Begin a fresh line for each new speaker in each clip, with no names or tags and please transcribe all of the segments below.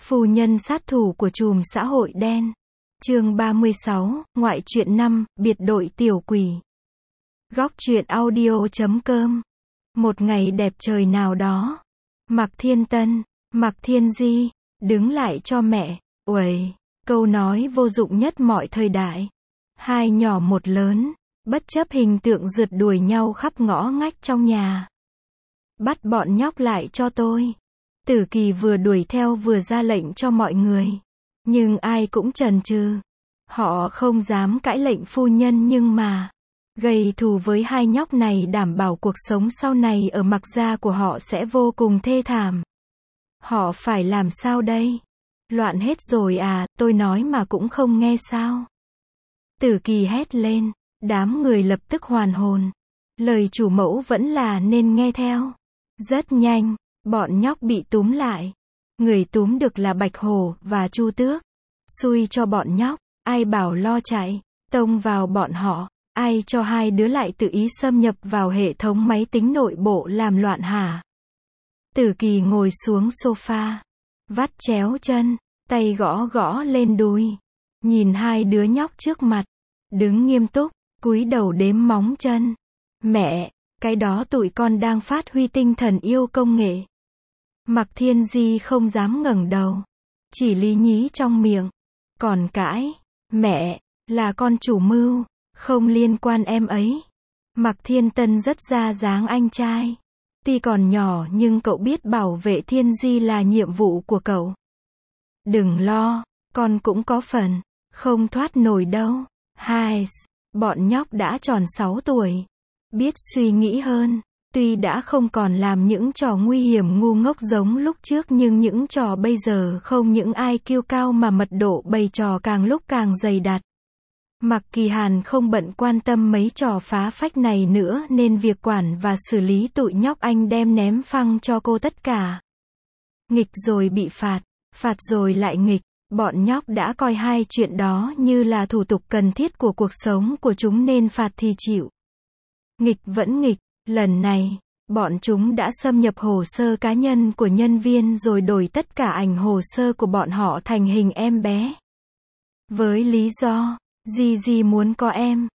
Phu nhân sát thủ của trùm xã hội đen. Chương 36, ngoại truyện 5, biệt đội tiểu quỷ. Góc truyện audio.com. Một ngày đẹp trời nào đó, Mạc Thiên Tân, Mạc Thiên Di, đứng lại cho mẹ. Uầy, câu nói vô dụng nhất mọi thời đại. Hai nhỏ một lớn, bất chấp hình tượng rượt đuổi nhau khắp ngõ ngách trong nhà. Bắt bọn nhóc lại cho tôi. Tử Kỳ vừa đuổi theo vừa ra lệnh cho mọi người. Nhưng ai cũng chần chừ. Họ không dám cãi lệnh phu nhân nhưng mà gây thù với hai nhóc này đảm bảo cuộc sống sau này ở Mạc gia của họ sẽ vô cùng thê thảm. Họ phải làm sao đây? Loạn hết rồi à, tôi nói mà cũng không nghe sao? Tử Kỳ hét lên, đám người lập tức hoàn hồn. Lời chủ mẫu vẫn là nên nghe theo. Rất nhanh, bọn nhóc bị túm lại. Người túm được là Bạch Hổ và Chu Tước. Xui cho bọn nhóc, ai bảo lo chạy, tông vào bọn họ. Ai cho hai đứa lại tự ý xâm nhập vào hệ thống máy tính nội bộ làm loạn hả? Tử Kỳ ngồi xuống sofa, vắt chéo chân, tay gõ gõ lên đùi. Nhìn hai đứa nhóc trước mặt, đứng nghiêm túc, cúi đầu đếm móng chân. Mẹ, cái đó tụi con đang phát huy tinh thần yêu công nghệ. Mạc Thiên Di không dám ngẩng đầu, chỉ lý nhí trong miệng. Còn cãi, mẹ, là con chủ mưu, không liên quan em ấy. Mạc Thiên Tân rất ra dáng anh trai. Tuy còn nhỏ nhưng cậu biết bảo vệ Thiên Di là nhiệm vụ của cậu. Đừng lo, con cũng có phần, không thoát nổi đâu. Hai, bọn nhóc đã tròn 6 tuổi. Biết suy nghĩ hơn. Tuy đã không còn làm những trò nguy hiểm ngu ngốc giống lúc trước nhưng những trò bây giờ không những IQ cao mà mật độ bày trò càng lúc càng dày đặc. Mạc Kỳ Hàn không bận quan tâm mấy trò phá phách này nữa nên việc quản và xử lý tụi nhóc anh đem ném phăng cho cô tất cả. Nghịch rồi bị phạt, phạt rồi lại nghịch. Bọn nhóc đã coi hai chuyện đó như là thủ tục cần thiết của cuộc sống của chúng nên phạt thì chịu. Nghịch vẫn nghịch. Lần này, bọn chúng đã xâm nhập hồ sơ cá nhân của nhân viên rồi đổi tất cả ảnh hồ sơ của bọn họ thành hình em bé. Với lý do, Di muốn có em.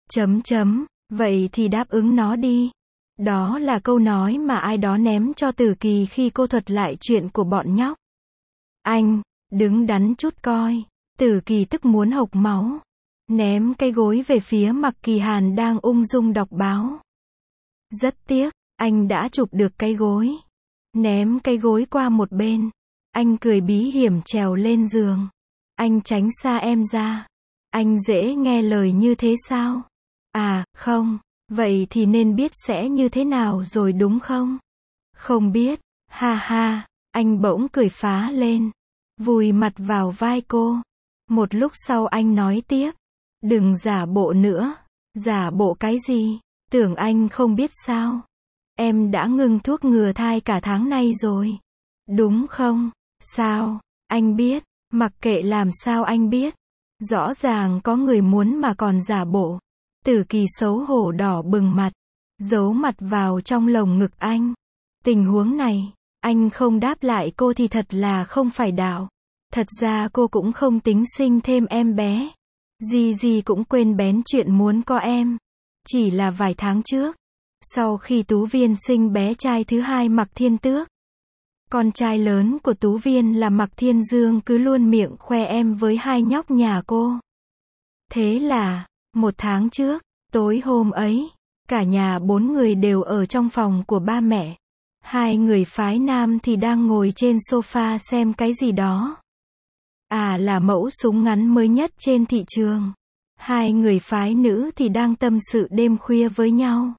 Vậy thì đáp ứng nó đi. Đó là câu nói mà ai đó ném cho Tử Kỳ khi cô thuật lại chuyện của bọn nhóc. Anh, đứng đắn chút coi. Tử Kỳ tức muốn hộc máu. Ném cái gối về phía Mạc Kỳ Hàn đang ung dung đọc báo. Rất tiếc, anh đã chụp được cái gối. Ném cái gối qua một bên. Anh cười bí hiểm trèo lên giường. Anh tránh xa em ra. Anh dễ nghe lời như thế sao? À, không. Vậy thì nên biết sẽ như thế nào rồi đúng không? Không biết. Ha ha. Anh bỗng cười phá lên. Vùi mặt vào vai cô. Một lúc sau anh nói tiếp. Đừng giả bộ nữa. Giả bộ cái gì? Tưởng anh không biết sao? Em đã ngừng thuốc ngừa thai cả tháng nay rồi. Đúng không? Sao? Anh biết. Mặc kệ làm sao anh biết. Rõ ràng có người muốn mà còn giả bộ. Tử Kỳ xấu hổ đỏ bừng mặt. Giấu mặt vào trong lồng ngực anh. Tình huống này, anh không đáp lại cô thì thật là không phải đạo. Thật ra cô cũng không tính sinh thêm em bé. Di cũng quên bén chuyện muốn có em. Chỉ là vài tháng trước, sau khi Tú Viên sinh bé trai thứ hai Mạc Thiên Tước. Con trai lớn của Tú Viên là Mạc Thiên Dương cứ luôn miệng khoe em với hai nhóc nhà cô. Thế là, 1 tháng trước, tối hôm ấy, cả nhà 4 người đều ở trong phòng của ba mẹ. 2 người phái nam thì đang ngồi trên sofa xem cái gì đó. À là mẫu súng ngắn mới nhất trên thị trường. 2 người phái nữ thì đang tâm sự đêm khuya với nhau.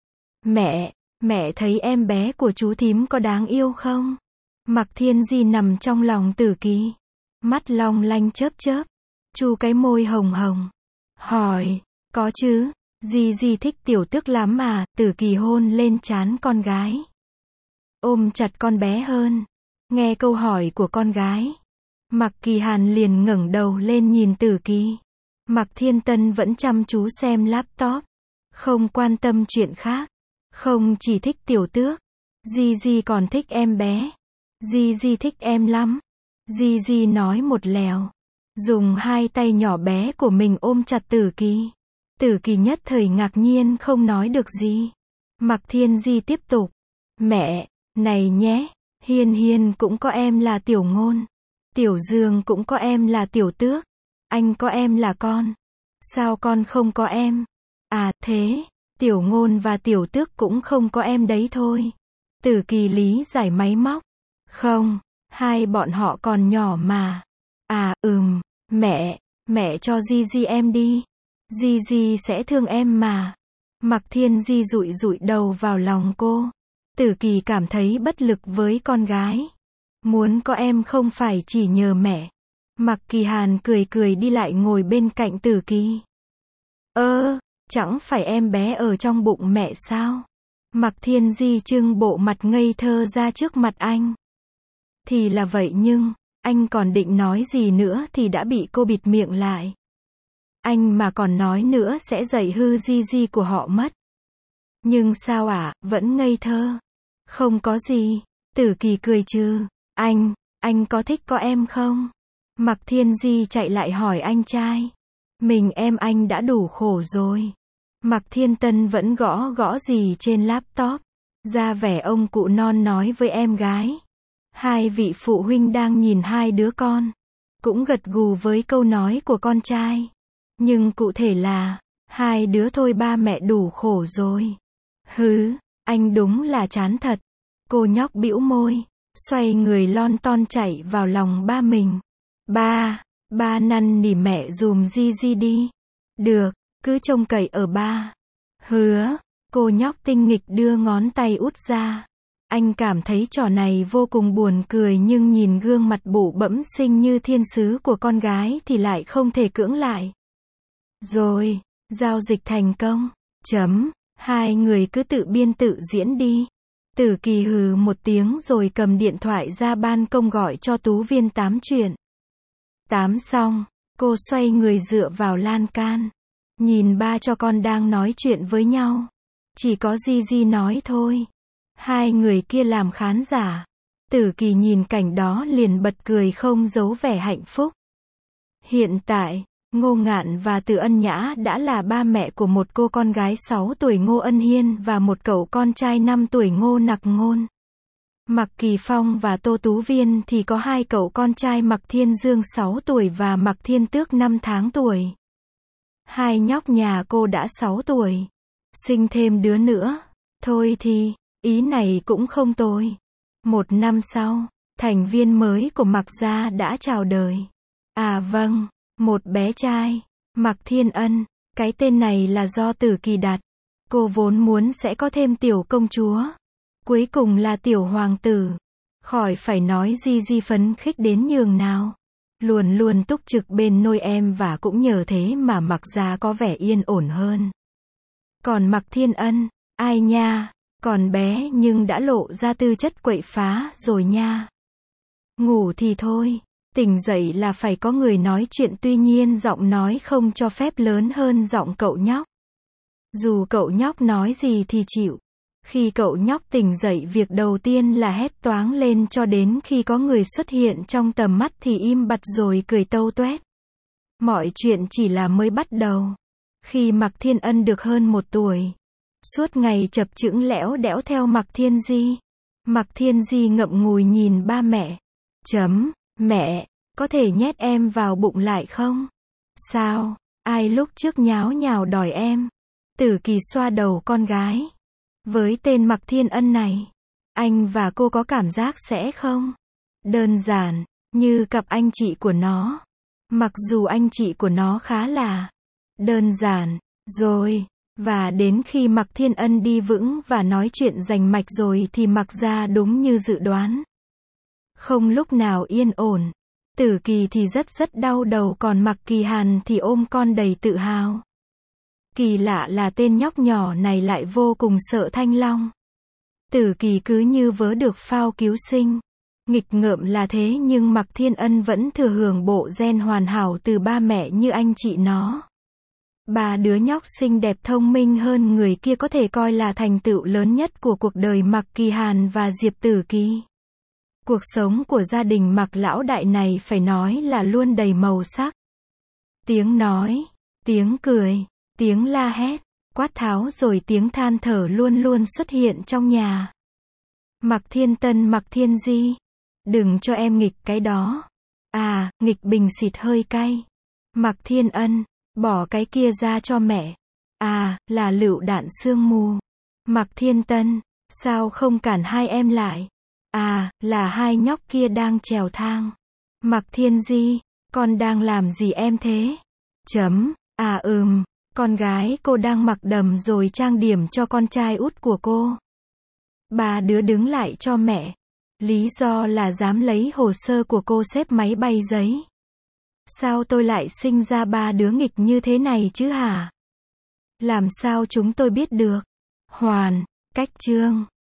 Mẹ thấy em bé của chú thím có đáng yêu không? Mạc Thiên Di nằm trong lòng Tử Kỳ. Mắt long lanh chớp chớp. Chu cái môi hồng hồng. Hỏi, có chứ, Di thích Tiểu Tước lắm à? Tử Kỳ hôn lên trán con gái. Ôm chặt con bé hơn. Nghe câu hỏi của con gái. Mạc Kỳ Hàn liền ngẩng đầu lên nhìn Tử Kỳ. Mạc Thiên Tân vẫn chăm chú xem laptop. Không quan tâm chuyện khác. Không chỉ thích Tiểu Tước. Di còn thích em bé. Di thích em lắm. Gigi nói một lèo. Dùng hai tay nhỏ bé của mình ôm chặt Tử Kỳ. Tử Kỳ nhất thời ngạc nhiên không nói được gì. Mạc Thiên Di tiếp tục. Mẹ, này nhé, Hiên Hiên cũng có em là Tiểu Ngôn. Tiểu Dương cũng có em là Tiểu Tước. Anh có em là con. Sao con không có em? À, thế, Tiểu Ngôn và Tiểu Tước cũng không có em đấy thôi. Tử Kỳ lý giải máy móc. Không, hai bọn họ còn nhỏ mà. À, mẹ cho Gigi em đi. Gigi sẽ thương em mà. Mạc Thiên Di dụi dụi đầu vào lòng cô. Tử Kỳ cảm thấy bất lực với con gái. Muốn có em không phải chỉ nhờ mẹ. Mạc Kỳ Hàn cười cười đi lại ngồi bên cạnh Tử Kỳ. Chẳng phải em bé ở trong bụng mẹ sao? Mạc Thiên Di trưng bộ mặt ngây thơ ra trước mặt anh. Thì là vậy nhưng, anh còn định nói gì nữa thì đã bị cô bịt miệng lại. Anh mà còn nói nữa sẽ dạy hư Gigi của họ mất. Nhưng sao ạ, vẫn ngây thơ. Không có gì. Tử Kỳ cười trừ. Anh có thích có em không? Mạc Thiên Di chạy lại hỏi anh trai. Mình em anh đã đủ khổ rồi. Mạc Thiên Tân vẫn gõ gì trên laptop. Ra vẻ ông cụ non nói với em gái. Hai vị phụ huynh đang nhìn hai đứa con. Cũng gật gù với câu nói của con trai. Nhưng cụ thể là, hai đứa thôi ba mẹ đủ khổ rồi. Hứ, anh đúng là chán thật. Cô nhóc bĩu môi, xoay người lon ton chạy vào lòng ba mình. Ba năn nỉ mẹ dùm Gigi đi. Được, cứ trông cậy ở ba. Hứa, cô nhóc tinh nghịch đưa ngón tay út ra. Anh cảm thấy trò này vô cùng buồn cười nhưng nhìn gương mặt bụ bẫm xinh như thiên sứ của con gái thì lại không thể cưỡng lại. Rồi, giao dịch thành công. Hai người cứ tự biên tự diễn đi. Tử Kỳ hừ một tiếng rồi cầm điện thoại ra ban công gọi cho Tú Viên tám chuyện. Tám xong, cô xoay người dựa vào lan can. Nhìn ba cho con đang nói chuyện với nhau. Chỉ có Gigi nói thôi. Hai người kia làm khán giả. Tử Kỳ nhìn cảnh đó liền bật cười không giấu vẻ hạnh phúc. Hiện tại, Ngô Ngạn và Từ Ân Nhã đã là ba mẹ của một cô con gái 6 tuổi Ngô Ân Hiên và một cậu con trai 5 tuổi Ngô Nặc Ngôn. Mạc Kỳ Phong và Tô Tú Viên thì có hai cậu con trai Mạc Thiên Dương 6 tuổi và Mạc Thiên Tước 5 tháng tuổi. Hai nhóc nhà cô đã 6 tuổi. Sinh thêm đứa nữa. Thôi thì, ý này cũng không tồi. Một năm sau, thành viên mới của Mạc gia đã chào đời. À vâng, một bé trai, Mạc Thiên Ân. Cái tên này là do Tử Kỳ đặt. Cô vốn muốn sẽ có thêm tiểu công chúa. Cuối cùng là tiểu hoàng tử. Khỏi phải nói Gigi phấn khích đến nhường nào. Luôn luôn túc trực bên nôi em và cũng nhờ thế mà Mạc gia có vẻ yên ổn hơn. Còn Mạc Thiên Ân, ai nha, còn bé nhưng đã lộ ra tư chất quậy phá rồi nha. Ngủ thì thôi, tỉnh dậy là phải có người nói chuyện tuy nhiên giọng nói không cho phép lớn hơn giọng cậu nhóc. Dù cậu nhóc nói gì thì chịu. Khi cậu nhóc tỉnh dậy việc đầu tiên là hét toáng lên cho đến khi có người xuất hiện trong tầm mắt thì im bặt rồi cười tâu tuét. Mọi chuyện chỉ là mới bắt đầu. Khi Mạc Thiên Ân được hơn 1 tuổi, suốt ngày chập chững lẽo đẽo theo Mạc Thiên Di. Mạc Thiên Di ngậm ngùi nhìn ba mẹ. Mẹ, có thể nhét em vào bụng lại không? Sao? Ai lúc trước nháo nhào đòi em? Tử Kỳ xoa đầu con gái. Với tên Mạc Thiên Ân này, anh và cô có cảm giác sẽ không? Đơn giản, như cặp anh chị của nó. Mặc dù anh chị của nó khá là đơn giản, rồi, và đến khi Mạc Thiên Ân đi vững và nói chuyện rành mạch rồi thì Mạc gia đúng như dự đoán. Không lúc nào yên ổn. Tử Kỳ thì rất đau đầu còn Mạc Kỳ Hàn thì ôm con đầy tự hào. Kỳ lạ là tên nhóc nhỏ này lại vô cùng sợ Thanh Long. Tử Kỳ cứ như vớ được phao cứu sinh. Nghịch ngợm là thế nhưng Mạc Thiên Ân vẫn thừa hưởng bộ gen hoàn hảo từ ba mẹ như anh chị nó. Ba đứa nhóc xinh đẹp thông minh hơn người kia có thể coi là thành tựu lớn nhất của cuộc đời Mạc Kỳ Hàn và Diệp Tử Kỳ. Cuộc sống của gia đình Mạc lão đại này phải nói là luôn đầy màu sắc. Tiếng nói, tiếng cười, tiếng la hét, quát tháo rồi tiếng than thở luôn luôn xuất hiện trong nhà. Mạc Thiên Tân, Mạc Thiên Di, đừng cho em nghịch cái đó. À, nghịch bình xịt hơi cay. Mạc Thiên Ân, bỏ cái kia ra cho mẹ. À, là lựu đạn sương mù. Mạc Thiên Tân, sao không cản hai em lại? À, là hai nhóc kia đang trèo thang. Mạc Thiên Di, con đang làm gì em thế? À con gái cô đang mặc đầm rồi trang điểm cho con trai út của cô. Ba đứa đứng lại cho mẹ. Lý do là dám lấy hồ sơ của cô xếp máy bay giấy. Sao tôi lại sinh ra ba đứa nghịch như thế này chứ hả? Làm sao chúng tôi biết được? Hoàn, cách chương.